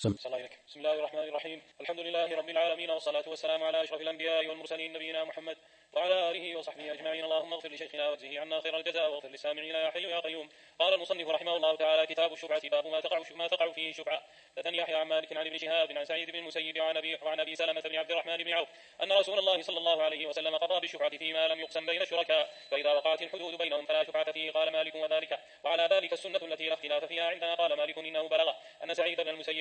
بسم الله الرحمن الرحيم. الحمد لله رب العالمين، والصلاة والسلام على أشرف الأنبياء والمرسلين نبينا محمد وعلى آله وصحبه أجمعين. اللهم اغفر لشيخنا واجزه عنا خير الجزاء، واغفر للسامعين يا حي يا قيوم. قال المصنف رحمه الله تعالى: كتاب الشفعة. باب ما تقع فيه الشفعة. حدثني يحيى عن مالك عن ابن شهاب عن سعيد بن المسيب وعن أبي سلمة بن عبد الرحمن بن عوف أن رسول الله صلى الله عليه وسلم قضى بالشفعة فيما لم يقسم بين الشركاء، فإذا وقعت الحدود بينهم فلا شفعة فيه. قال مالك: وذلك وعلى ذلك السنة التي لا اختلاف فيها عندنا. قال مالك: إنه بلغ أن سعيد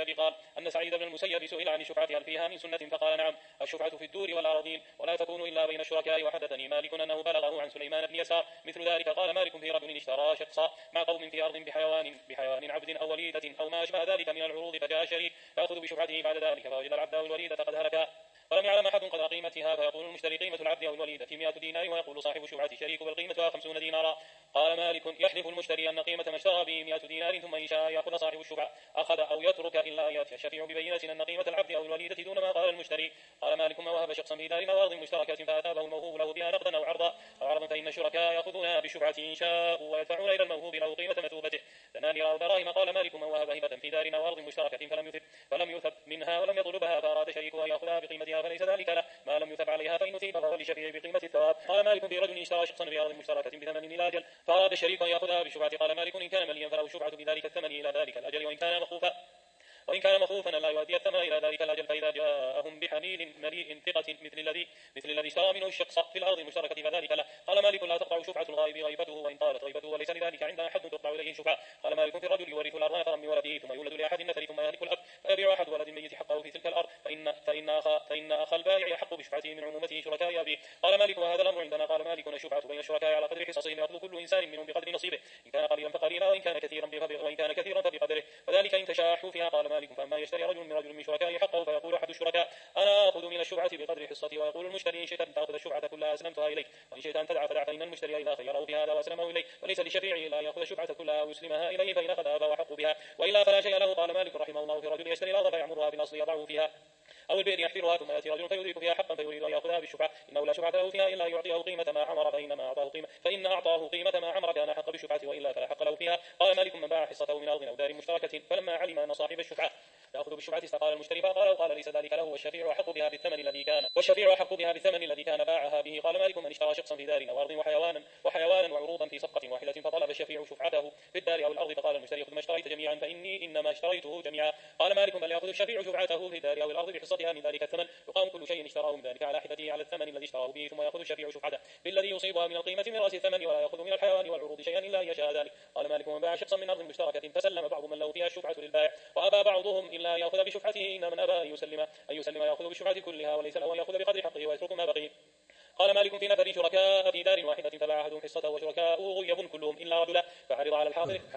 بن المسيب سئل عن الشفعة هل فيها من سنة، فقال: نعم، الشفعة في الدور والأراضين ولا تكون إلا بين الشركاء. وحدثني مالك أنه بلغه عن سليمان بن يسار مثل ذلك. قال مالك: في رجل اشترى شقصا مع قوم في أرض بحيوان عبد أو وليدة أو ما أشبه ذلك من العروض، فجاء شريك فيأخذ بشفعته بعد ذلك، فوجد العبد أو الوليدة قد هلكا ولم يعلم أحد قدر قيمتها، فيقول المشتري: قيمة العبد أو الوليدة 100 دينار، ويقول صاحب الشفعة شريك: بل قيمتها 50 دينارا. قال مالك: يحلف المشتري أن قيمة ما اشترى به 100 دينار، ثم إن شاء يأخذ صاحب الشفعة أخذ أو يترك إلا أن يأتي الشفيع ببينة أن قيمة العبد أو الوليدة دون ما قال المشتري. قال مالك: ما وهب شخصا في دار أو أرض مشتركة فأتابه الموهوب له بها نقدا أو عرضا فإن الشركاء يأخذونها بالشفعة إن شاءوا ويدفعون إلى الموهوب له قيمة مثوبته دنانير أو دراهم. قال مالك: من وهب هبة في دار أو أرض مشتركة فلم يثب منها ولم يطلبها، فأراد شريكه أن يأخذها بقيمتها، فليس ذلك له ما لم يثب عليها، فإن أثيب فهو للشفيع بقيمة الثواب. قال مالك: في رجل اشترى شخصا في أرض مشتركة بثمن إلى أجل، فأراد الشريك أن يأخذها بالشفعة. قال مالك: إن كان مليا فله الشفعة بذلك الثمن إلى ذلك الأجل، وإن كان مخوفا لا يؤدي الثمن إلى ذلك الأجل. فإذا جاءهم بحميل مليء ثقة مثل الذي اشترى منه الشخص في الأرض المشتركة فذلك له. قال مالك: لا تقطع شفعة الغائب غيبته وإن طالت غيبته، وليس لذلك عندنا حد تقطع إليه شفعة. قال مالك: في الرجل يورث الأرض نفرا من ولده، ثم يولد لأحد النفر، ثم يهلك الأب فيبيع أحد ولد الميت حقه في تلك الأرض، فإن أخ البائع يحق بشفعته من عمومته شركاء أبيه. قال مالك: وهذا الأمر عندنا. قال مالك: الشفعة بين الشركاء على قدر حصصهم، يأخذ كل إنسان منهم بقدر نصيبه، إن كان قليلا فقليلا، وإن كان كثيرا فبقدره، وذلك إن تشاحوا فيها. قال مالك: فأما يشتري رجل من شركائه حقه، فيقول أحد الشركاء: أنا آخذ من الشفعة بقدر حصتي، ويقول المشتري: إن شئت أن تأخذ الشفعة كلها أسلمتها إليك، وإن شئت أن تدع فدع، فإن المشتري إذا خيره في هذا وأسلمه إليه، وليس للشفيع إلا أن يأخذ الشفعة كلها ويسلمها إليه، فإن أخذها فهو حق بها، وإلا فلا شيء له. قال مالك رحمه الله: في رجل يشتري الأرض فيعمرها بالأصل يضعه فيها أو البئر يحفرها، ثم يأتي رجل فيدرك فيها حقا فيريد أن يأخذها بالشفعة، إنه لا شفعة له فيها إلا أن يعطيه قيمة ما عمر، فإن أعطاه قيمة ما عمر كان حق بالشفعة، وإلا فلا حق له فيها. قال مالك: من باع حصته من أرض أو دار مشتركة فلما علم أن صاحب الشفعة يأخذ بالشفعة استقال المشتري فقال ليس ذلك له، والشفيع أحق بها بالثمن الذي كان باعها به. قال مالك: من اشترى شخصا في دار أو أرض وحيوانا وعروضا في صفقة واحدة، فطلب الشفيع شفعته في الدار أو الأرض، فقال المشتري: خذ ما اشتريت جميعا فإني إنما اشتريته جميعا. قال مالك: بل يأخذ الشفيع شفعته في الدار أو الأرض بحصتها من ذلك الثمن، يقام كل شيء اشتراه من ذلك على حدته على الثمن الذي اشتراه به، ثم يأخذ الشفيع شفعته بالذي يصيبها من القيمة من رأس الثمن، ولا يأخذ من الحيوان والعروض شيئا إلا أن يشاء ذلك. قال مالك: من باع شخصا من أرض مشتركة فسلم بعض من له فيها الشفعة للبائع، وأبى بعضهم إلا أن يأخذ بشفعته، إن من أبى أن يسلم يأخذ بالشفعة كلها، وليس له أن يأخذ بقدر حقه ويترك ما بقي. قال مالك: في نفر شركاء في دار واحدة فباع أحدهم حصته وشركاؤه غيب كلهم إلا رجلا، فعرض على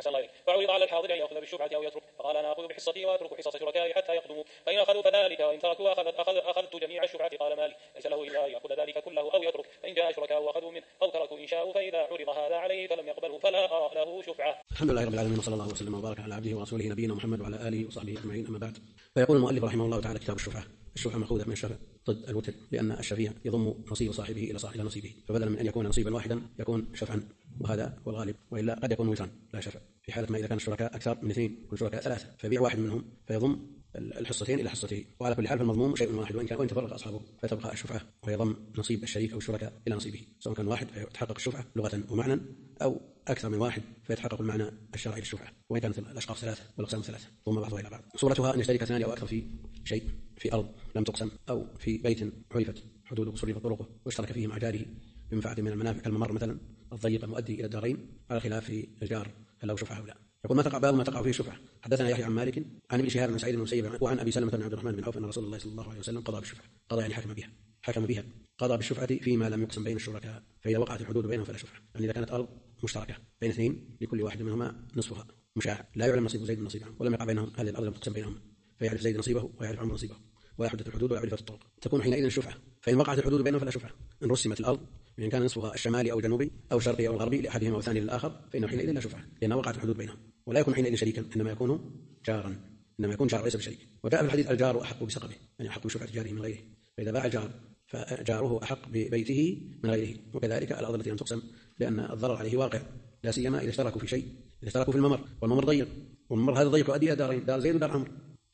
الحاضر أن يأخذ بالشفعة أو يترك، فقال: أنا أخذ بحصتي وأترك حصة شركائي حتى يقدموا، فإن أخذوا فذلك، وإن تركوا أخذت جميع الشفعة. قال مالك: ليس له إلا أن يأخذ ذلك كله أو يترك، فإن جاء شركاء وأخذوا منه أو تركوا إن شاءوا، فإذا عرض هذا عليه فلم يقبله فلا أرى له شفعة. الحمد لله رب العالمين، وصلى الله وسلم وبارك على عبده ورسوله نبينا محمد وعلى آله وصحبه أجمعين، أما بعد. فيقول المؤلف رحمه الله تعالى: كتاب الشفعة. الشفعة مأخوذة من الشفع ضد الوتر، لأن الشفيع يضم نصيب صاحبه إلى صاحب نصيبه، فبدلا من أن يكون نصيبا واحدا يكون شفعا، وهذا هو الغالب، وإلا قد يكون وترا لا شفع، في حالة ما إذا كان الشركاء أكثر من 2 والشركاء 3، فيبيع واحد منهم فيضم الحصتين إلى حصته، وعلى كل حال فالمضموم شيء واحد، وإن تفرق أصحابه فتبقى الشفعة ويضم نصيب الشريك أو الشركاء إلى نصيبه، سواء كان واحد فيتحقق الشفعة لغة ومعنى، أو أكثر من واحد فيتحقق المعنى الشرعي للشفعة، وإن كانت الأشخاص 3 والأقسام 3 ضم بعضها إلى بعض. صورتها أن يشترك 2 أو أكثر في شيء، في أرض لم تقسم، أو في بيت عرفت حدوده وصرفت طرقه واشترك فيه مع جاره بمنفعة من المنافع كالممر مثلا الضيق المؤدي إلى الدارين، على خلاف في الجار هل له شفعة أو لا. يقول: باب ما تقع فيه الشفعة. حدثنا يحيى عن مالك عن ابن شهاب عن سعيد بن المسيب وعن أبي سلمة بن عبد الرحمن بن عوف أن رسول الله صلى الله عليه وسلم قضى بالشفعة. قضى يعني حكم بها قضى بالشفعة فيما لم يقسم بين الشركاء، فإذا وقعت الحدود بينهم فلا شفعة، يعني إذا كانت أرض مشتركة بين 2 لكل واحد منهما نصفها مشاع، لا يعلم نصيب زيد من نصيب عمرو، ولم يقع بينهم هذه الأرض لم تقسم بينهم، فيعرف زيد نصيبه ويعرف عمرو نصيبه، ويحدث الحدود ويعرف الطرق، تكون حينئذ الشفعة. فإن وقعت الحدود بينهم فلا شفعة. إن رسمت الأرض إن كان نصفها الشمالي أو الجنوبي أو الشرقي أو الغربي لأحدهما والثاني للآخر، فإنه حينئذ لا شفعة، لأنها وقعت الحدود بينهم، ولا يكون حينئذ شريكا، إنما يكون جارا، ليس بشريك. وجاء في الحديث: الجار أحق بسقبه، يعني أحق بشفعة جاره من غيره، فإذا باع الجار فجاره أحق ببيته من غيره. وكذلك الأرض التي لم تقسم، لأن الضرر عليه واقع، لا سيما إذا اشتركوا في شيء، إذا اشتركوا في الممر والممر ضيق، والممر هذا ضيق يؤدي إلى دارين، دار زيد ودار عمرو،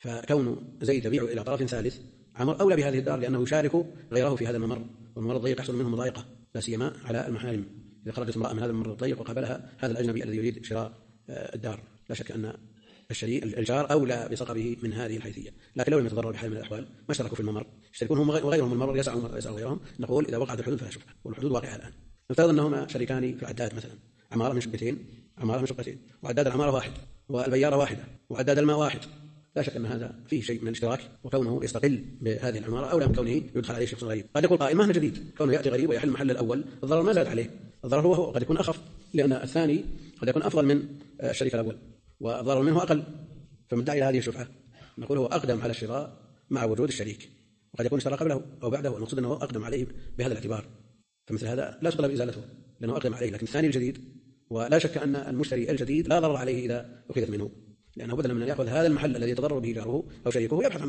فكون زيد يبيع إلى طرف ثالث عمر أولى بهذه الدار لأنه يشارك غيره في هذا الممر، والممر الضيق يحصل منه مضايقة لا سيما على المحارم. إذا خرجت امرأة من هذا الممر الضيق وقابلها هذا الأجنبي الذي يريد شراء الدار، لا شك أن الجار أولى بصقبه من هذه الحيثية. لكن لو لم يتضرر بحال من الأحوال ما اشتركوا في الممر، يشتركون هم وغيرهم الممر، يسعى غيرهم. نقول إذا وقعت الحدود فلا شبهة، والحدود واقعة الآن. نفترض أنهما شريكان في العداد مثلا، عمارة من شقتين، عمارة من شقتين، وعداد العمارة واحد، والبيارة واحدة، وعداد الماء واحد. لا شك أن هذا فيه شيء من الاشتراك، وكونه يستقل بهذه العمارة أولى من كونه يدخل عليه شخص غريب. قد يقول قائل مهما جديد، كونه يأتي غريب ويحل محل الأول الضرر ما زاد عليه، الضرر هو قد يكون أخف لأن الثاني قد يكون أفضل من الشريك الأول والضرر منه أقل، فمدعي إلى هذه الشفعة نقول هو أقدم على الشراء مع وجود الشريك، وقد يكون اشترى قبله أو بعده، والمقصود أنه أقدم عليه بهذا الاعتبار، فمثل هذا لا تطلب إزالته لأنه أقدم عليه. لكن الثاني الجديد، ولا شك أن المشتري الجديد لا ضرر عليه إذا أخذت منه، لأنه بدلا من أن يأخذ هذا المحل الذي يتضرر به جاره أو شريكه يبحث عن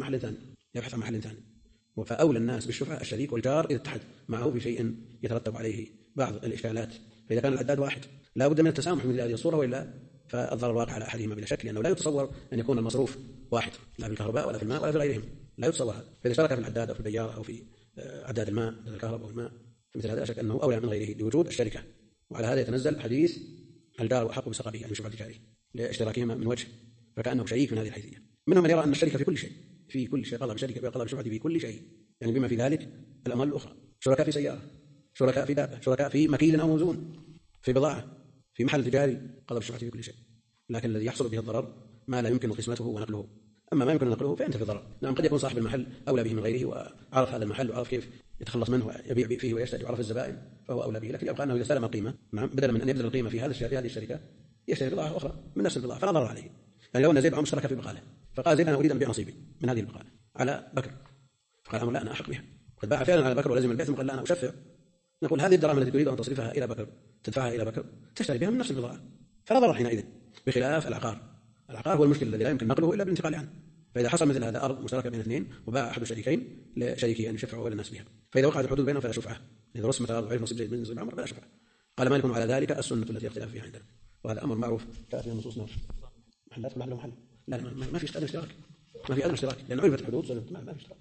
محل ثاني. فأولى الناس بالشفعة الشريك والجار إذا اتحد معه بشيء يترتب عليه بعض الإشكالات. فإذا كان العداد واحد لا بد من التسامح من هذه الصورة، وإلا فالضرر واقع على أحدهما بلا شك، لأنه لا يتصور أن يكون المصروف واحد، لا في الكهرباء ولا في الماء ولا في غيرهم، لا يتصور هذا. فإذا شارك في العداد أو في البيارة أو في عداد الماء عداد الكهرباء والماء فمثل هذا لا شك أنه أولى من غيره لوجود الشركة. وعلى هذا يتنزل حديث الجار أحق بسقبه يعني شفعة جاره لاشتراكهما من وجه، فكأنه شريك من هذه الحيثية. منهم من يرى أن الشركة في كل شيء قضى بشركة قضى بشفعة في كل شيء، يعني بما في ذلك الأموال الأخرى، شركاء في سيارة، شركاء في دابة، شركاء في مكيل أو موزون، في بضاعة، في محل تجاري، قضى بشفعة في كل شيء. لكن الذي يحصل به الضرر ما لا يمكن قسمته ونقله، أما ما يمكن نقله فأنت في ضرر. نعم قد يكون صاحب المحل أولى به من غيره وعرف هذا المحل وعرف كيف يتخلص منه ويبيع فيه ويشتري وعرف الزبائن فهو أولى به، لكن يبقى أنه إذا استلم القيمة نعم بدلا من أن يبذل القيمة في هذه الشركة يشتري بضاعة أخرى من نفس البضاعة فلا ضرر عليه. يعني لو أن زيد مشترك في بقالة فقال زيد أنا أريد أن أبيع نصيبي من هذه البقالة على بكر، فقال عمر لا أنا أحق بها، قد باع فعلا على بكر ولازم البيع ثم قال لا أنا أشفع. نقول هذه الدراهم التي تريد أن تصرفها إلى بكر تدفعها إلى بكر تشتري بها من نفس البضاعة فلا ضرر حينئذ، بخلاف العقار هو المشكل الذي لا يمكن نقله إلا بالانتقال عنه. فإذا حصل مثل هذا أرض مشتركة بين اثنين وباع أحد الشريكين لشريكه أن يشفعوا ولا الناس بها، فإذا وقعت الحدود بينهم فلا شفعة، إذا رسمت الأرض وعرف نصيب زيد من نصيب عمر فلا شفعة. قال مالك على ذلك السنة التي اختلف فيها عندنا، وهذا أمر معروف جاءت فيه النصوص. محلات كلها له محل، لا ما في أدنى اشتراك، ما في أدنى اشتراك، لأن عرفت الحدود ما في اشتراك.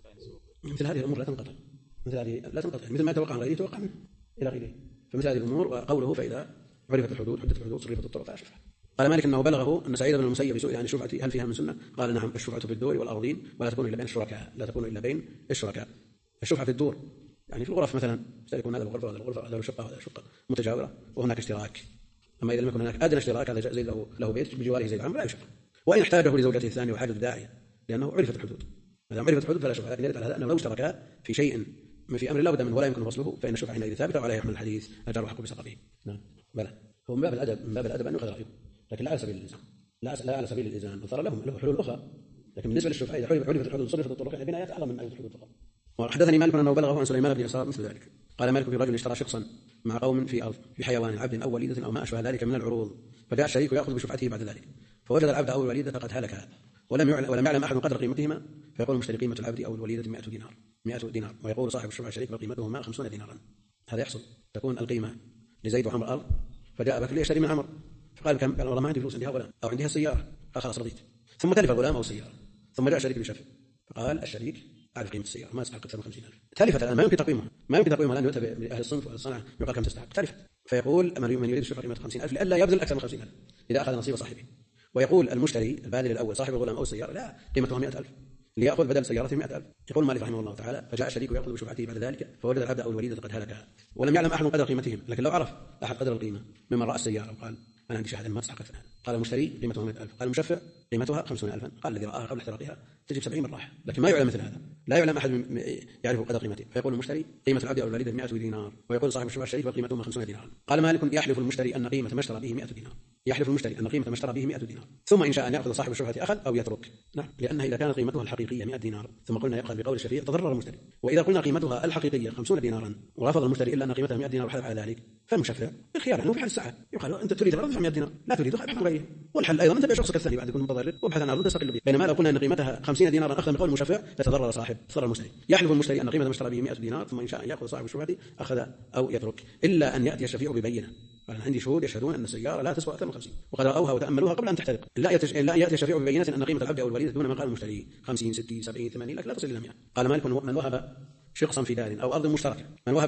مثل هذه الأمور لا تنقطع، مثل ما يتوقع عن غيره يتوقع منه إلى غيره. فمثل هذه الأمور وقوله فإذا عرفت الحدود حدت الحدود صرفت الطرق فلا شفعة. قال مالك أنه بلغه أن سعيد بن المسيب سئل عن الشفعة هل فيها من سنة؟ قال نعم الشفعة في الدور والأرضين ولا تكون إلا بين الشركاء، لا تكون إلا بين الشركاء. الشفعة في الدور يعني في الغرف مثلا سيكون هذا الغرفة وهذا الغرفة وهذا الشقة وهذا الشقة متجاورة وهناك اشتراك، أما إذا لم يكن هناك أدنى اشتراك هذا زيد له بيت بجواره زيد عمرو لا يشفع، وإن احتاجه لزوجته الثانية وحاجة داعية لأنه عرفت الحدود، ما دام عرفت الحدود فلا شفعة. لكن يدل على هذا أنه لو اشتركا في شيء في أمر لا بد منه ولا يمكن فصله فإن الشفعة حينئذ ثابتة وعليه يحمل الحديث الجار أحق بسقبه. نعم بلى هو من باب الأدب أن يؤخذ رأيه، لكن لا على سبيل الإلزام، لا على سبيل الإلزام، الضرر له حلول أخرى، لكن بالنسبة للشفعة إذا عرفت الحدود صرفت الطرق يعني بنايات أعظم من عرفت الحدود فقط. وحدثني مالك أنه بلغه عن سليمان بن يسار مثل ذلك. قال مالك في رجل اشترى شخصا مع قوم في أرض بحيوان عبد أو وليدة أو ما أشبه ذلك من العروض، فجاء الشريك يأخذ بشفعته بعد ذلك، فوجد العبد أو الوليدة قد هلك ولم يعلم أحد قدر قيمتهما، فيقول المشتري قيمة العبد أو الوليدة 100 دينار، ويقول صاحب الشفعة الشريك وقيمتهما 50 دينارا. هذا يحصل، تكون القيمة لزيد وعمر الأرض، فجاء بكر ليشتري من عمر فقال كم؟ قال والله ما عندي فلوس، عندها غلام أو عندها سيارة، قال خلاص رضيت، ثم تلف الغلام أو السيارة، ثم جاء الشريك بشفع فقال الشريك أعرف قيمة السيارة ما تستحق أكثر من 50,000، تلفت الآن ما يمكن تقييمها لأن يؤتى بأهل الصنف والصنعة يقال كم تستحق، تلفت، فيقول من يريد الشفعة قيمة 50,000 لئلا يبذل أكثر من 50,000 إذا أخذ نصيب صاحبه، ويقول المشتري البادل الأول صاحب الغلام أو السيارة لا قيمتها 100,000 ليأخذ بدل سيارته 100,000. يقول مالك رحمه الله تعالى فجاء الشريك ويأخذ بشفعته بعد ذلك، فوجد العبد أو الوليدة قد هلكها ولم يعلم أحد قدر قيمتهم، لكن لو عرف أحد قدر القيمة ممن رأى السيارة وقال أنا عندي شهادة ما تستحق أكثر، قال المشتري قيمتها 100,000، قال المشفع قيمتها 50,000، قال الذي رآها قبل احتراقها تجب 70 من راحة، لكن ما يعلم مثل هذا، لا يعلم أحد يعرف قدر قيمته، فيقول المشتري قيمة العبد أو الوليدة 100 دينار، ويقول صاحب الشفعة الشريك وقيمتهما 50 دينار. قال مالك يحلف المشتري أن قيمة ما اشترى به 100 دينار، يحلف المشتري أن قيمة ما اشترى به 100 دينار، ثم إن شاء أن يأخذ صاحب الشفعة أخذ أو يترك، نعم لأنها إذا كانت قيمتها الحقيقية 100 دينار ثم قلنا يقبل بقول الشفيع تضرر المشتري، وإذا قلنا قيمتها الحقيقية 50 دينارا ورفض المشتري إلا أن قيمتها 100 دينار وحلف على ذلك، فالمشفع بالخيار عنه في حال الساعة يقال أنت تريد الأرض 100 دينار لا تريد ابحث عن غيره، والحل أيضا أنت بيع شخصك الثاني بعد يكون متضرر وابحث عن أرض تستقل به، بينما لو قلنا أن قيمتها 50 دينارا أخذ من قول المشفع فتضرر تضرر المشتري. يحلف المشتري أن قيمة ما اشترى به 100 دينار ثم إن شاء أن يأخذ صاحب الشفعة أخذ أو يترك، إلا أن يأتي الشفيع ببينة قال أنا عندي شهود يشهدون أن السيارة لا تسوى أكثر من 50 وقد رأوها وتأملوها قبل أن تحترق. لا يأتي الشفيع ببينة أن قيمة العبد أو الوليد دون ما قال المشتري 50 60 70 80 لكن لا تصل إلى 100. قال مالك من وهب شخصا في دار أو أرض مشتركة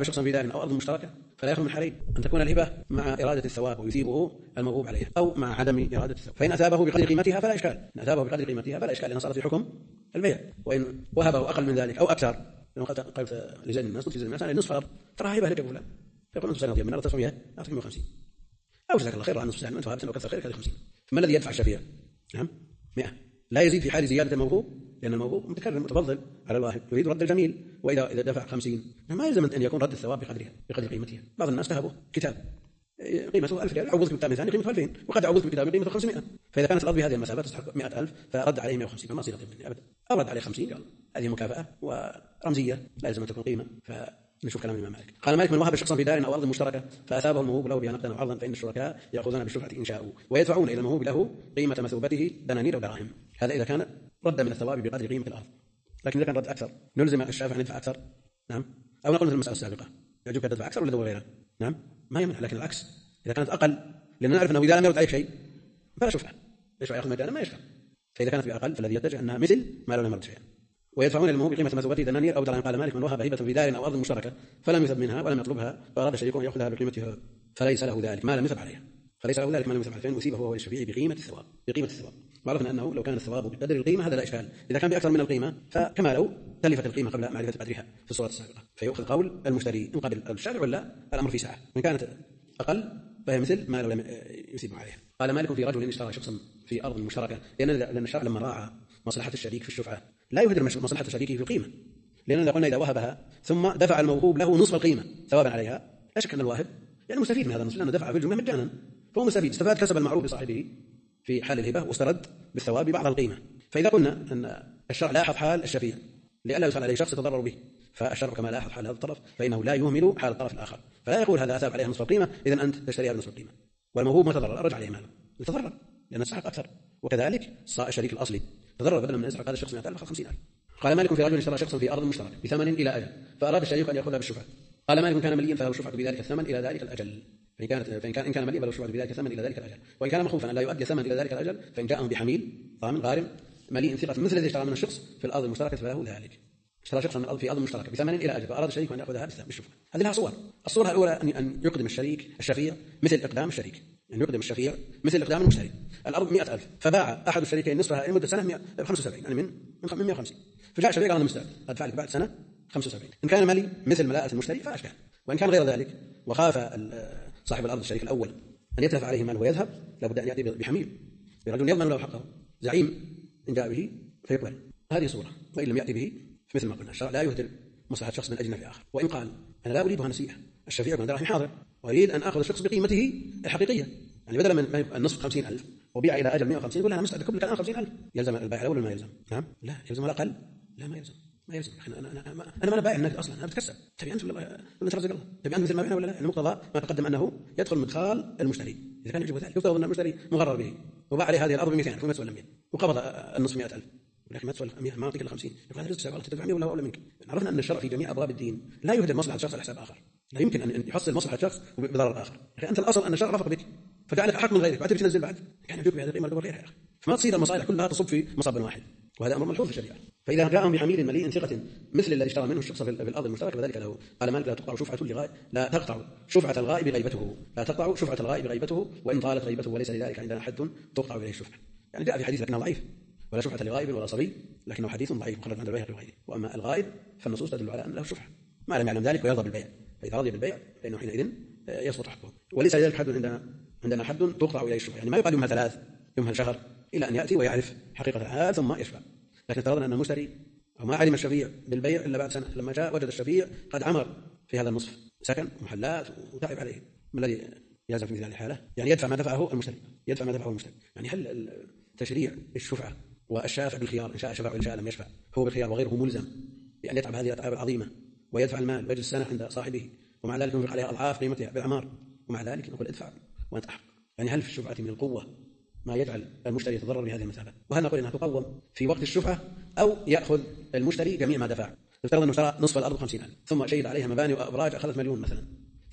فلا يخلو من حالين: أن تكون الهبة مع إرادة الثواب ويثيبه الموهوب عليه، أو مع عدم إرادة الثواب. فإن أثابه بقدر قيمتها فلا إشكال، لأن صارت في حكم البيع. وإن وهبه أقل من ذلك أو أكثر، لأنه قلت لزين الناس نصف الأرض ترى هبة لك فلان، فيقول نصف سنة من الأرض تسويها أعطيك 150، أو جزاك الله خير عن نصف سنة أنت وهبت وكثر خيرك هذه 50. فما الذي يدفع الشفيع؟ نعم 100 لا يزيد في حال زيادة الموهوب، لأن الموهوب متكرم متفضل على الواهب يريد رد الجميل. وإذا دفع 50 ما يلزم أن يكون رد الثواب بقدر قيمتها. بعض الناس تهبوا كتاب قيمته 1000 ريال، عوضك بكتاب ثاني قيمته 2000، وقد عوضك بكتاب قيمته 500. فإذا كانت الأرض بهذه المسافة تستحق 100,000 فرد عليه 150 فما صيغة مني أبدا، أو رد عليه 50 قال هذه مكافأة ورمزية لا يلزم أن تكون قيمة. فنشوف كلام الإمام مالك. قال مالك: من وهب شخصا في دار أو أرض مشتركة فأثابه الموهوب له بها نقدا أو عرضا فإن الشركاء يأخذون بالشفعة إن شاءوا ويدفعون إلى الموهوب له قيمة مثوبته دنانير أو دراهم. هذا إذا كان رد من الثواب بقدر قيمة الأرض. لكن إذا كان رد أكثر نلزم الشافع أن يدفع أكثر. نعم. أو نقول مثل المسألة السابقة: يعجبك أن تدفع أكثر ولا غيره؟ نعم ما يمنع، لكن العكس إذا كانت أقل، لأن نعرف أنه إذا لم يرد عليك شيء فلا شفعة، يشفع يأخذ مجانا ما يشفع. فإذا كانت بأقل فالذي يتجه أنها مثل ما لو لم يرد شيئا. ويدفعون الموهوب بقيمة مثوبته دنانير أو دراهم. قال مالك: من وهب هبة في دار أو أرض مشتركة فلم يثب منها ولم يطلبها فأراد شريكه أن يأخذها بقيمتها فليس له ذلك ما لم يثب عليها، فإن أصيبه هو الشفيع بقيمة الثواب. وعرفنا أنه لو كان الثواب بقدر القيمة هذا لا إشكال. إذا كان بأكثر من القيمة فكما لو تلفت القيمة قبل معرفة قدرها في الصورة السابقة، فيؤخذ قول المشتري إن قبل الشارع ولا الأمر في ساعة. إن كانت أقل فهي مثل ما لو لم يثب عليها. قال مالك: في رجل اشترى شخصا في أرض مشتركة، لأن الشرع لما راعى مصلحة الشريك في الشفعة لا يهدر مصلحة شريكه في القيمة، لأننا قلنا إذا وهبها ثم دفع الموهوب له نصف القيمة ثوابا عليها لا شك أن الواهب يعني مستفيد من هذا النصف، لأنه دفع في الجملة مجانا فهو مستفيد، استفاد كسب المعروف لصاحبه في حال الهبة واسترد بالثواب بعض القيمة. فإذا قلنا أن الشرع لاحظ حال الشفيع لئلا يصل عليه شخص يتضرر به، فالشرع كما لاحظ حال هذا الطرف فإنه لا يهمل حال الطرف الآخر، فلا يقول هذا أثاب عليه نصف القيمة إذن أنت تشتريها بنصف القيمة، والموهوب ما تضرر رجع عليه ماله، يتضرر لأن السحق أكثر. وكذلك الشريك الأصلي تضرر بدلا من أن يسحق هذا الشخص 100,000 50,000. قال مالك: في رجل اشترى شخصا في أرض مشتركة بثمن إلى أجل فأراد الشريك أن يأخذها بالشفعة. قال مالك: كان مليا فله الشفعة بذلك الثمن إلى ذلك الأجل. إن كان مليا فله الشفعة بذلك الثمن إلى ذلك الأجل. وإن كان مخوفا أن لا يؤدي الثمن إلى ذلك الأجل فإن جاءهم بحميل ضامن غارم مليء ثقة مثل الذي اشترى من الشخص في الأرض المشتركة فله ذلك. اشترى شخصا من الأرض في أرض مشتركة بثمن إلى أجل فأراد الشريك أن يأخذها بالشفعة. هذه لها صور. الصورة الأولى أن يقدم الشفيع مثل إقدام الشريك، يعني يقدم الشفيع مثل إقدام المشتري. الأرض 100,000 فباع أحد الشريكين نصفها لمدة سنة 75، يعني من 150. فجاء الشريك قال أنا مستعد أدفع لك بعد سنة 75. إن كان مالي مثل ملاءة المشتري فأشكال، وإن كان غير ذلك وخاف صاحب الأرض الشريك الأول أن يتلف عليه مال ويذهب لابد أن يأتي بحميل برجل يضمن له حقه، زعيم إن جاء به فيقبل. هذه صورة. وإن لم يأتي به فمثل ما قلنا الشرع لا يهدر مصلحة شخص من أجل نفع آخر. وإن قال أنا لا أريدها نسيئة، الشفيع من دراهم حاضر وأريد أن آخذ الشخص بقيمته الحقيقية، يعني بدلا من النصف 50,000 وبيع إلى أجل 150 يقول أنا مستعد أكب لك الآن 50,000. يلزم البائع الأول ولا ما يلزم؟ نعم لا يلزم ولا أقل. لا ما يلزم. أنا ما بايع النقد أصلا، أنا بتكسب. تبي أنت ولا ترزق الله؟ تبي أنت مثل ما بعنا ولا لا؟ المقتضى ما تقدم أنه يدخل مدخال المشتري إذا كان يعجبه ذلك. يفترض أن المشتري مغرر به وباع عليه هذه الأرض ب200 فما تسوى 100 وقبض النصف 100,000 ولكن ما تسوى 100 ما أعطيك إلا 50. يقول هذا رزق سابق تدفع 100 ولا أولى منك. عرفنا أن الشرع في جميع أبواب الدين لا يهدر مصلحة شخص على حساب آخر، لا يمكن أن يحصل مصلحة شخص بضرر آخر. يعني أنت الأصل أن الشرع رفق بك فجعلك أحق من غيرك، بعد تنزل بعد كان يعجبك بهذه القيمة غيرها يا أخي، فما تصير المصالح كلها تصب في مصب واحد، وهذا أمر ملحوظ في الشريعة. فإذا جاءهم بحميل مليء ثقة مثل الذي اشترى منه الشخص في الأرض المشتركة فذلك له. قال مالك: لا تقطع شفعة الغائب غيبته وإن طالت غيبته وليس لذلك عندنا حد تقطع إليه الشفعة. يعني جاء في حديث لكنه ضعيف: ولا شفعة لغائب ولا صبي، لكنه حديث ضعيف مخرج عند البيهقي وغيره. وأما الغائب فالنصوص تدل على أن له شفعة ما لم يعلم ذلك ويرضى بالبيع، فإذا رضي بالبيع فإنه حينئذ يسقط حقه. وليس لذلك حد عندنا حد تقطع إليه الشفعة، يعني ما يقال يومها 3 يومها شهر إلى أن يأتي ويعرف حقيقة الحال ثم يشفع. لكن افترضنا أن المشتري أو ما علم الشفيع بالبيع إلا بعد سنة، لما جاء وجد الشفيع قد عمر في هذا النصف سكن ومحلات وتعب عليه، ما الذي يلزم في مثل هذه الحالة؟ يعني يدفع ما دفعه المشتري. يعني هل تشريع الشفعة والشافع بالخيار إن شاء شفع وإن شاء لم يشفع هو بالخيار وغيره ملزم بأن يتعب هذه الأتعاب العظيمة ويدفع المال ويجلس سنة عند صاحبه ومع ذلك ينفق عليها أضعاف قيمتها بالعمار ومع ذلك نقول ادفع وأنت أحق؟ يعني هل في الشفعة من القوة ما يجعل المشتري يتضرر بهذه المسألة؟ وهل نقول إنها تقوم في وقت الشفعة أو يأخذ المشتري جميع ما دفع؟ افترض أنه اشترى نصف الأرض 50,000 ثم شيد عليها مباني وأبراج أخذت 1,000,000 مثلا،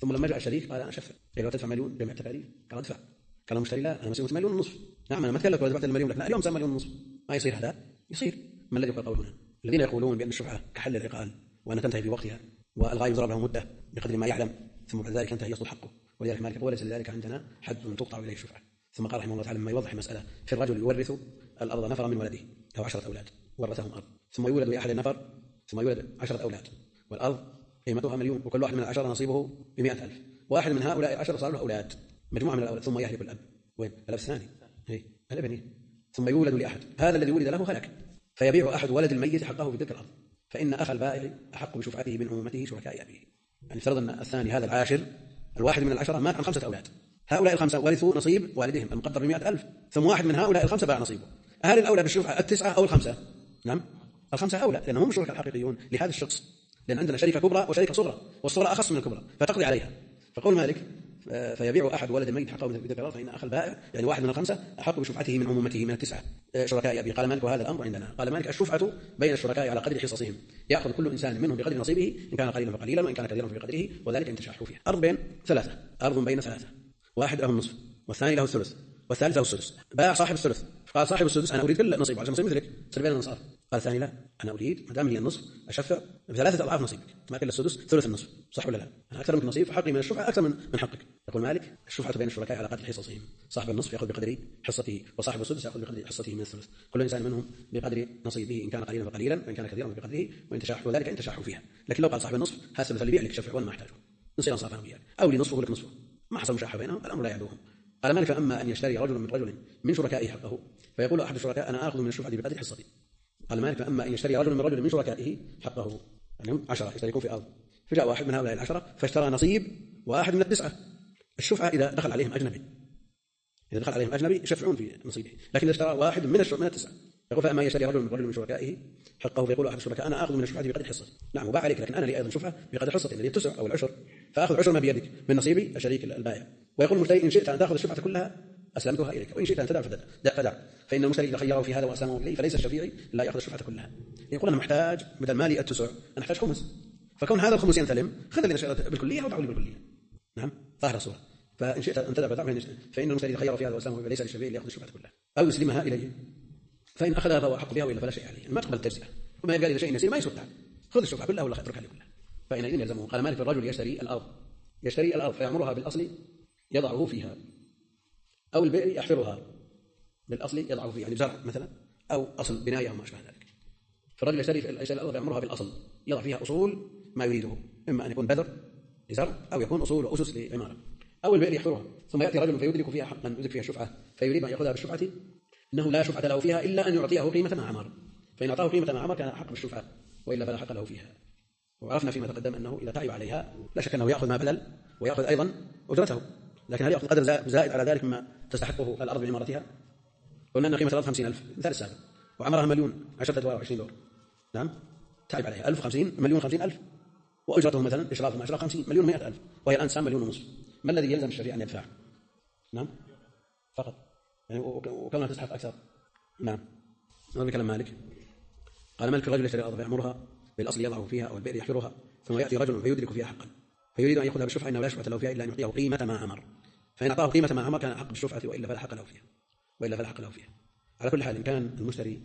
ثم لما جاء الشريك قال أنا أشفع، لو تدفع مليون جميع التكاليف قال ادفع. قال المشتري لا أنا مسوي مليون ونصف. نعم أنا ما أتكلم لو دفعت المليون لك، لا اليوم صار مليون ونصف، ما يصير هذا. يصير. ما الذي يقول هنا؟ الذين يقولون بأن الشفعة كحل العقال وأن تنتهي في وقتها والغاية يضرب له مدة بقدر ما يعلم ثم بعد ذلك ينتهي يصل حقه، ولذلك مالك يقول ليس لذلك عندنا حد تقطع إليه الشفعة. ثم قال رحمه الله تعالى لما يوضح المسألة في الرجل يورث الأرض نفرا من ولده له 10 أولاد ورثهم أرض، ثم يولد لأحد النفر ثم يولد 10 أولاد والأرض قيمتها مليون وكل واحد من العشرة نصيبه ب100,000، واحد من هؤلاء العشرة صار له أولاد مجموعة من الأولاد، ثم يهلك الأب. وين الأب الثاني؟ الابن. ثم يولد لأحد، هذا الذي ولد له هلك، فيبيع أحد ولد الميت حقه في تلك الأرض، فإن أخ البائع أحق بشفعته من عمومته شركاء أبيه. يعني فرض أن الثاني هذا العاشر الواحد من العشرة مات عن 5 أولاد، هؤلاء ال5 ورثوا نصيب والدهم المقدر ب100,000، ثم واحد من هؤلاء ال5 باع نصيبه. هل الأولى بالشفعة 9 أو 5؟ نعم 5 أولى، لأنهم هم الشركاء الحقيقيون لهذا الشخص، لأن عندنا شركة كبرى وشركة صغرى، والصغرى أخص من الكبرى فتقضي عليها. فقول مالك فيبيع أحد ولد الميت حقه من ذكر فإن أخ البائع يعني واحد من ال5 أحق بشفعته من عمومته من ال9 شركاء أبي. قال مالك وهذا الأمر عندنا. قال مالك الشفعة بين الشركاء على قدر حصصهم، يأخذ كل إنسان منهم بقدر نصيبه إن كان قليلا فقليلا وإن كان كثيرا فبقدره، وذلك إن تشاحوا فيها. أرض بين 3، واحد له النصف والثاني له الثلث والثالث له السدس. باع صاحب الثلث فقال صاحب السدس أنا أريد كل نصيب عشان نصيب مثلك صير بين الأنصار. قال الثاني لا أنا أريد ما دام لي النصف أشفع ب3 أضعاف نصيبك، ما كل السدس ثلث النصف، صح ولا لا؟ أنا أكثر منك نصيب فحقي من الشفعة أكثر من حقك. يقول مالك الشفعة بين الشركاء على قدر حصصهم، صاحب النصف يأخذ بقدر حصته وصاحب السدس يأخذ بقدر حصته من الثلث، كل إنسان منهم بقدر نصيبه إن كان قليلا فقليلا وإن كان كثيرا فبقدره وإن تشاحوا ذلك إن تشاحوا فيها. لكن لو قال صاحب النصف هذا الثلث اللي بيع لك شفع وأنا ما أحتاجه نصير أنصاف أنا وياك، أو لي نصفه ولك نصفه، ما حصل مشاحة بينهم الأمر لا يعدوهم. قال مالك فأما أن يشتري رجل من رجل من شركائه حقه فيقول أحد الشركاء أنا آخذ من الشفعة بقدر حصتي. قال مالك فأما أن يشتري رجل من رجل من شركائه حقه، يعني 10 يشتركون في أرض، فجاء واحد من هؤلاء ال10 فاشترى نصيب واحد من ال9. الشفعة إذا دخل عليهم أجنبي يشفعون في نصيبه، لكن إذا اشترى واحد من ال9 يقول فأما يشتري رجل من شركائه حقه فيقول أحد الشركاء أنا آخذ من الشفعة بقدر حصتي. نعم وباع عليك لكن أنا لي أيضا شفعة بقدر حصتي الذي التسع أو العشر، فأخذ عشر ما بيدك من نصيبي الشريك البائع. ويقول المشتري إن شئت أن تأخذ الشفعة كلها أسلمتها إليك وإن شئت أن فدع، فإن المشتري إذا خيره في هذا وأسلمه إليه فليس الشفيعي لا يأخذ الشفعة كلها. يقول أنا محتاج بدل مالي التسع أنا أحتاج خمس، فكون هذا الخمس ينتلم خذ اللي شئت بالكلية أو دعوا لي بالكلية. نعم ظاهر الصورة. فإن شئت أن تدع فدع، فإن المشتري إذا خيره في هذا وأسلمه فليس الشفيعي لا يأخذ الشفعة كلها أو يسلمها إليه، فإن أخذها فهو أحق بها وإلا فلا شيء عليه، ما تقبل التجزئة وما يبقى إذا شيء يسير ما يسوى تعال خذ الشفعة كلها ولا اتركها كلها، فإنئذ يلزمه. قال مالك الرجل يشتري الأرض فيعمرها بالأصل يضعه فيها، أو البئر يحفرها بالأصل يضعه فيها، يعني بزرع مثلا أو أصل بناية أو ما أشبه ذلك. فالرجل يشتري الأرض فيعمرها بالأصل يضع فيها أصول ما يريده، إما أن يكون بذر لزرع أو يكون أصول وأسس لعمارة، أو البئر يحفرها ثم يأتي رجل فيدرك فيها حقا يدرك فيها الشفعة فيريد أن يأخذها بالشفعة إنه لا شفعة له فيها إلا أن يعطيه قيمة ما عمر، فإن أعطاه قيمة ما عمر كان حق بالشفعة وإلا فلا حق له فيها. وعرفنا فيما تقدم أنه إذا تعب عليها لا شك أنه يأخذ ما بذل ويأخذ أيضا أجرته، لكن هل يأخذ قدر زائد على ذلك مما تستحقه الأرض بعمارتها؟ قلنا أن قيمة الأرض 50,000 مثال السابق وعمرها مليون 10 أدوار 20 دور، نعم تعب عليها 1050 مليون 50,000 وأجرته مثلا إشراف ما إشراف 50 مليون 100,000 وهي الآن 9 مليون ونصف، ما الذي يلزم الشريعة أن يدفع؟ نعم فقط يعني وكونها تسحق أكثر. نعم هذا كلام مالك. قال مالك الرجل يشتري الأرض فيعمرها بالأصل يضعه فيها أو البئر يحفرها ثم يأتي رجل فيدرك فيها حقا فيريد أن يأخذها بالشفعة إنه لا شفعة له فيها إلا أن يعطيه قيمة ما عمر، فإن أعطاه قيمة ما عمر كان حق بالشفعة وإلا فلا حق له فيها. على كل حال إن كان المشتري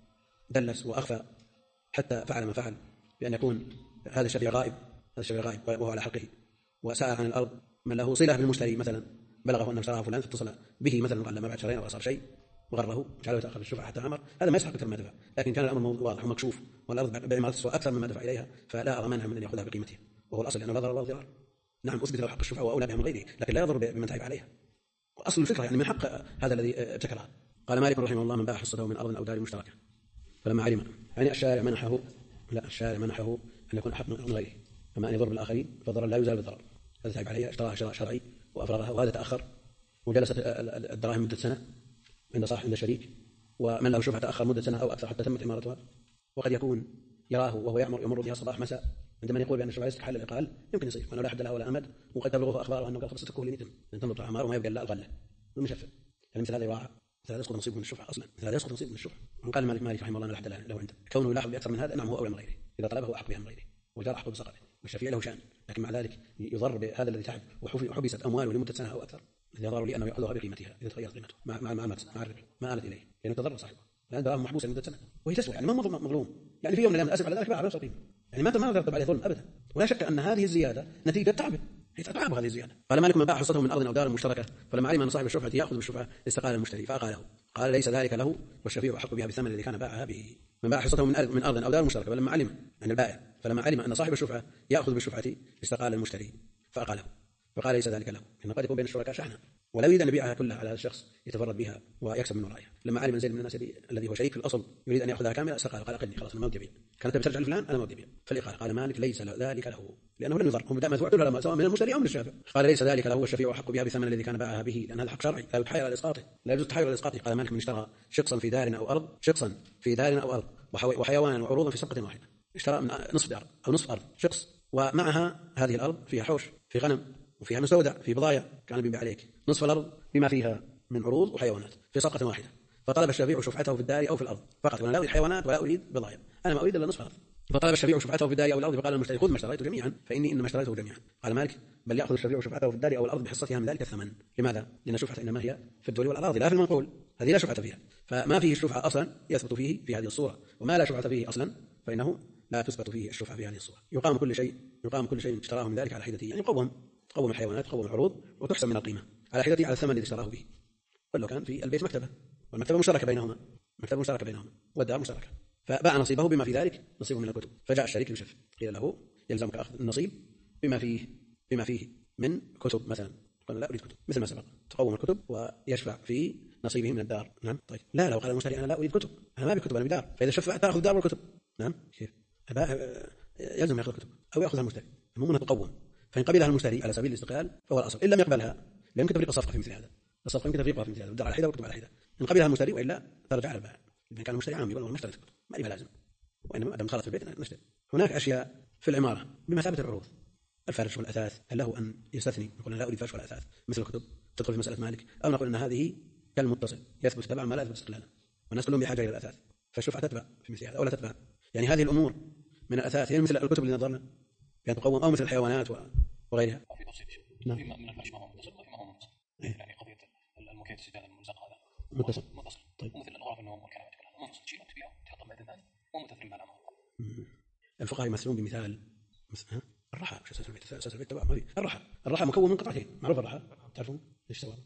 دلس وأخفى حتى فعل ما فعل بأن يكون هذا الشفيع غائب وهو على حقه، وسأل عن الأرض من له صلة بالمشتري مثلا بلغه أنه اشتراها فلان فاتصل به مثلا وقال لما بعد شهرين أو صار شيء وغره جعله يتأخر الشفعة حتى عمر، هذا ما يسحق أكثر ما دفع. لكن كان الأمر واضح ومكشوف والأرض بعمارة تسوى أكثر مما دفع إليها فلا أرى منها من أن يأخذها بقيمتها، وهو الأصل لأنه لا ضرر ولا ضرار. نعم أثبت له حق الشفعة وأولى بها من غيره لكن لا يضر بمن تعب عليها، وأصل الفكرة يعني من حق هذا الذي ابتكرها. قال مالك رحمه الله من باع حصته من أرض أو دار مشتركة فلما علم يعني الشارع منحه أن يكون أحق من غيره، أما أن يضر بالآخرين فالضرر لا يزال بالضرر، هذا تعب عليها اشتراها شراء شرعي وأفرغها وهذا تأخر وجلست الدراهم مدة سنة عند شريك ومن له شفعة تأخر مدة سنة أو أكثر حتى تمت عمارتها، وقد يكون يراه وهو يمر بها صباح مساء عندما يقول بأن الشفعة يستحل العقال يمكن يصير وأنه لا حد لها ولا أمد، وقد تبلغه أخباره أنه قد خلصت الكهول لنتم لأن تملط الأعمار وما يبقى إلا الغلة المشفع، يعني مثل هذا يراعى، مثل هذا يسقط نصيب من الشفعة أصلا، مثل هذا يسقط نصيب من الشفعة. وقال مالك رحمه الله لا حد له عنده كونه يلاحظ بأكثر من هذا نعم هو أولى من غيره إذا طلبه هو أحق بها من غيره وجار أحق بسقطه والشفيع له شأن لكن مع ذلك يضر بهذا الذي تعب وحبست أمواله لمدة سنة أو أكثر، الذي يضر لأنه يأخذها بقيمتها إذا تغيرت قيمته مع الربح ما آلت إليه، لأنه تضرر صاحبه، لأن دراهم محبوسة لمدة سنة وهي تسوى، يعني ما مظلوم، يعني في يوم من الأيام الأسف على ذلك باع على قيمة، يعني ما ترتب عليه ظلم أبدا. ولا شك أن هذه الزيادة نتيجة تعبه، هي تعب هذه الزيادة. قال مالك من باع حصته من أرض أو دار مشتركة فلما علم أن صاحب الشفعة يأخذ بالشفعة استقال المشتري فأقاله، قال ليس ذلك له والشفيع أحق بها بالثمن الذي كان باعها به. من باع حصته من أرض أو دار مشتركة فلما علم أن البائع أن صاحب الشفعة يأخذ بالشفعة استقال المشتري فأقاله، فقال ليس ذلك له، إن قد يكون بين الشركاء شحنة ولا يريد أن يبيعها كلها على هذا الشخص يتفرد بها ويكسب من ورائها. لما علم زيد بن الناس الذي هو شريك في الأصل يريد أن يأخذها كاملة استقال، قال أقلني خلاص أنا ما ودي أبيع، كانت بترجع لفلان أنا ما ودي أبيع، فالإقالة. قال مالك ليس ذلك له لأنه لم يضر، هم دائما مدفوع له سواء من المشتري أو من الشافع. قال ليس ذلك له والشفيع أحق بها بالثمن الذي كان باعها به، لأن هذا حق شرعي لا يتحايل على إسقاطه، لا يجوز التحايل على إسقاطه. قال مالك من اشترى شقصا في دار أو أرض وحيوانا وعروضا في صفقة واحدة، اشترى من نصف دار أو نصف أرض شقص ومعها هذه الأرض فيها حوش في غنم وفيها مستودع في بضايع كان بيبيع عليك نصف الأرض بما فيها من عروض وحيوانات في صفقة واحدة، فطلب الشفيع شفعته في الدار أو في الأرض فقط، وأنا لا أريد حيوانات ولا أريد بضايع، أنا ما أريد إلا نصف الأرض. فطلب الشفيع شفعته في الدار أو الأرض فقال المشتري خذ ما اشتريته جميعا فإني إنما اشتريته جميعا. قال مالك بل يأخذ الشفيع شفعته في الدار أو الأرض بحصتها من ذلك الثمن. لماذا؟ لأن الشفعة إنما هي في الدول والأراضي لا في المنقول، هذه لا شفعة فيها، فما فيه الشفعة أصلا يثبت فيه في هذه الصورة، وما لا شفعة فيه أصلا فإنه لا تثبت فيه الشفعة في هذه الصورة. يقام كل شيء اشتراه من ذلك على حدته، يعني تقوم الحيوانات تقوم العروض وتحسب من القيمة على حدته على الثمن الذي اشتراه به. ولو كان في البيت مكتبة والمكتبة مشتركة بينهما والدار مشتركة، فباع نصيبه بما في ذلك نصيبه من الكتب، فجاء الشريك يشف قيل له يلزمك أخذ النصيب بما فيه من كتب مثلا، قال لا أريد كتب مثل ما سبق، تقوم الكتب ويشفع في نصيبه من الدار. نعم طيب لا لو قال المشتري أنا لا أريد كتب أنا ما بكتب أنا بدار، فإذا شفع تأخذ الدار والكتب. نعم كيف يلزم يأخذ الكتب أو يأخذها المشتري، المهم أنها تقوم، فإن قبلها المشتري على سبيل الاستقلال فهو الأصل، إن لم يقبلها لا يمكن تفريق الصفقة في مثل هذا، الصفقة يمكن تفريقها في مثل هذا، الدار على حدة والكتب على حدة، إن قبلها المشتري وإلا ترجع على البائع، إذا كان المشتري عام يقول والله ما اشتريت الكتب ما لي لازم، وإنما أدم خلط في البيت نشتري. هناك أشياء في العمارة بمثابة العروض، الفرش والأثاث هل له أن يستثني يقول لا أريد فرش ولا أثاث مثل الكتب تدخل في مسألة مالك، أو نقول أن هذه كالمتصل يثبت تبعا ما لا يثبت استقلالا، والناس كلهم بحاجة إلى الأثاث، فالشفعة تتبع في مثل هذا أو لا تتبع. يعني هذه الأمور من الأثاث هي مثل الكتب اللي نظرنا يعني تقوم أو مثل الحيوانات وغيرها. في تفصيل نعم. من الفرش ما هو متصل وما هو منفصل، يعني قضية الموكيت السجادة الملزق هذا متصل طيب. ومثل الغرف النوم والكنبات كلها منفصل، تشيله وتبيعه تحطه بعد ثاني ومتفرم على الأمر. الفقهاء يمثلون بمثال الرحى، وش أساس البيت تبع ما في الرحى مكون من قطعتين، معروف الرحى تعرفون ليش سوى؟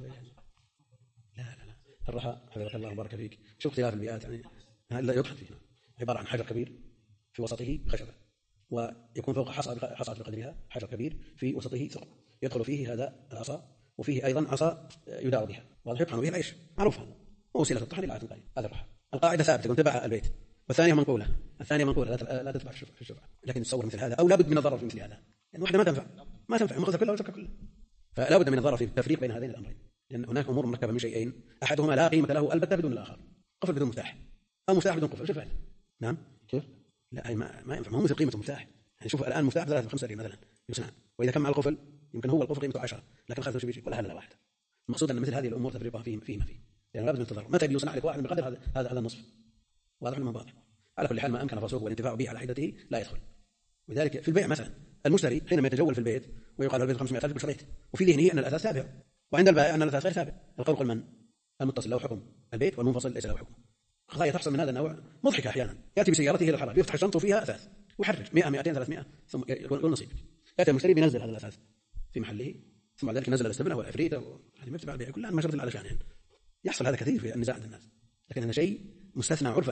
لا الرحى حفظك الله وبارك فيك، شوف اختلاف البيئات يعني لا يضحك فيه، عبارة عن حجر كبير في وسطه خشبة ويكون فوق حصى بقدرها حجر كبير في وسطه ثقب يدخل فيه هذا العصا وفيه أيضا عصا يدار بها واضح يطحن بها العيش، معروف هذا وسيلة الطحن إلى القاعدة. هذا الرحى القاعدة ثابتة تكون تبع البيت، والثانية منقولة لا تتبع في الشفعة، لكن تصور مثل هذا أو لا بد من الضرر في مثل هذا، يعني واحدة ما تنفع مأخذها كلها وتركها كلها، فلا بد من الضرر في التفريق بين هذين الأمرين، لأن هناك أمور مركبة من شيئين أحدهما لا قيمة له البتة بدون الآخر، قفل بدون مفتاح أو مفتاح بدون قفل، شوف هذا نعم كيف لا هي ما ينفع، ما هو مثل قيمة المفتاح، يعني شوف الآن مفتاح 3 5 ريال مثلا يصنع، وإذا كان مع القفل يمكن هو القفل قيمته 10 لكن خذ شيء ولا هذا واحد. المقصود أن مثل هذه الأمور تفريقها فيه ما فيه، يعني لا بد من التضرر، متى يصنع لك واحد بقدر هذا النصف واضح من واضح. على كل حال ما أمكن فصوله والانتفاع به على حدته لا يدخل. ولذلك في البيع مثلا المشتري حينما يتجول في البيت ويقال البيت 500,000 شريت وفي ذهنه أن الأثاث تابع، وعند البائع أن الأثاث غير تابع، القول قل من المتصل له حكم البيت والمنفصل ليس له حكم. قضايا تحصل من هذا النوع مضحكة أحيانا، يأتي بسيارته إلى الحرام يفتح شنطه فيها أثاث ويحرج 100 200 300 ثم يقول نصيبك، يأتي المشتري بينزل هذا الأثاث في محله ثم بعد ذلك ينزل الاستبنة والعفريتة هذه ما بتباع البيع كلها ما شرط على شأنها. يحصل هذا كثير في النزاع عند الناس، لكن هذا شيء مستثنى عرفا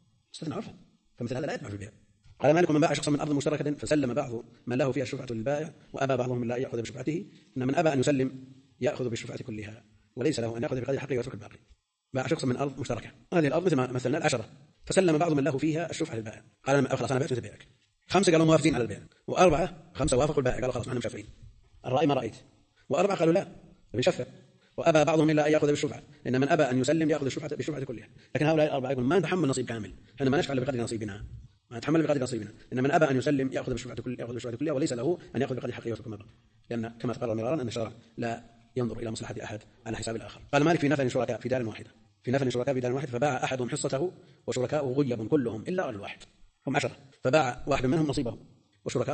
فمثل هذا لا يتبع في البيع. قال مالك من باع شخصا من أرض مشتركة فسلم بعض من له فيها الشفعة للبائع وأبى بعضهم من لا يأخذ بشفعته، إن من أبى أن يسلم يأخذ بالشفعة كلها وليس له أن يأخذ بقدر حقه ويترك الباقي. باع شخصا من أرض مشتركة، هذه الأرض مثل ما مثلنا 10 فسلم بعض من له فيها الشفعة للبائع، قال خلاص أنا بعت بيعك 5 قالوا موافقين على البيع و4 5 وافقوا البائع قالوا خلاص نحن مشافعين الرأي ما رأيت، و4 قالوا لا بيشفع وأبى بعضهم إلا أن يأخذ بالشفعة، إن من أبى أن يسلم يأخذ الشفعة بالشفعة كلها. لكن هؤلاء الأربعة يقولون ما نتحمل نصيب كامل، إحنا ما نشفع بقدر نصيبنا، ما نتحمل بقدر نصيبنا، إن من أبى أن يسلم يأخذ بالشفعة كلها وليس له أن يأخذ بقدر حقه ويترك المبلغ، لأن كما تقرر مرارا أن الشرع لا ينظر إلى مصلحة أحد على حساب الآخر. قال مالك في نفر شركاء في دار واحدة فباع أحدهم حصته وشركاؤه غيب كلهم إلا رجل واحد، هم 10 فباع واحد منهم نصيبه وشركاؤه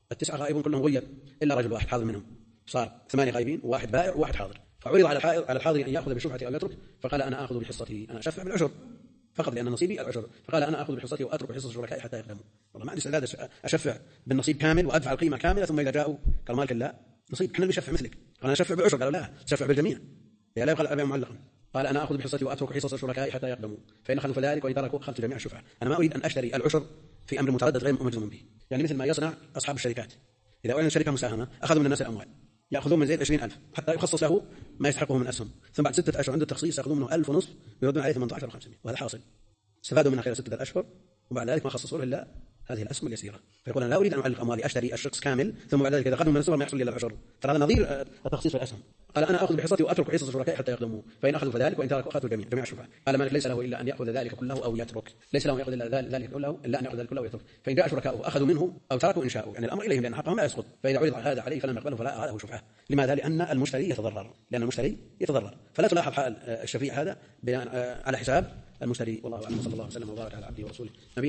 التسعة غائبون كلهم غيب إلا رجل واحد حاضر منهم، صار 8 غائبين وواحد بائع وواحد حاضر، فعرض على الحاضر أن يأخذ بشفعته أو يترك، فقال أنا آخذ بحصتي، أنا أشفع بالعشر فقط لأن نصيبي العشر، فقال أنا آخذ بحصتي وأترك حصة الشركاء حتى يقدموا. والله ما عندي استعداد أشفع بالنصيب كامل وأدفع القيمة كاملة ثم إذا جاءوا قال مالك لا نصيب، احنا بنشفع مثلك، قال أنا أشفع بعشر، قالوا لا تشفع بالجميع، يا لا يبقى الأبيع معلقا. قال أنا آخذ بحصتي وأترك حصص الشركاء حتى يقدموا، فإن أخذوا فذلك وإن تركوا أخذت جميع الشفعة. أنا ما أريد أن أشتري العشر في أمر متردد غير مجزم به، يعني مثل ما يصنع أصحاب الشركات، إذا أعلن شركة مساهمة أخذوا من الناس الأموال، يأخذون من زيد 20,000 حتى يخصص له ما يستحقه من أسهم، ثم بعد 6 أشهر عند التخصيص يأخذون منه 1,500 ويردون عليه 18,500، وهذا حاصل. استفادوا منها خلال 6 أشهر وبعد ذلك ما خصصوا له إلا هذه الأسهم اليسيرة، فيقول أنا لا أريد أن أعلق أموالي أشتري الشخص كامل ثم بعد ذلك إذا قدموا من السهم ما يحصل لي إلا العشر، فهذا نظير التخصيص في الأسهم. قال أنا آخذ بحصتي وأترك حصص الشركاء حتى يقدموا، فإن أخذوا فذلك وإن تركوا أخذوا جميع الشفعة. قال مالك ليس له إلا أن يأخذ ذلك كله أو يترك، ليس له يأخذ ذلك كله إلا أن يأخذ ذلك كله ويترك، فإن جاء شركاؤه أخذوا منه أو تركوا إن شاءوا، يعني الأمر إليهم لأن حقهم لا يسقط، فإذا عرض هذا عليه فلم يقبله فلا له شفعة. لماذا؟ لأن المشتري يتضرر، لأن المشتري يتضرر، فلا تلاحظ حال الشفيع هذا على حساب المشتري. والله أعلم، صلى الله عليه وسلم وبارك على عبده ورسوله.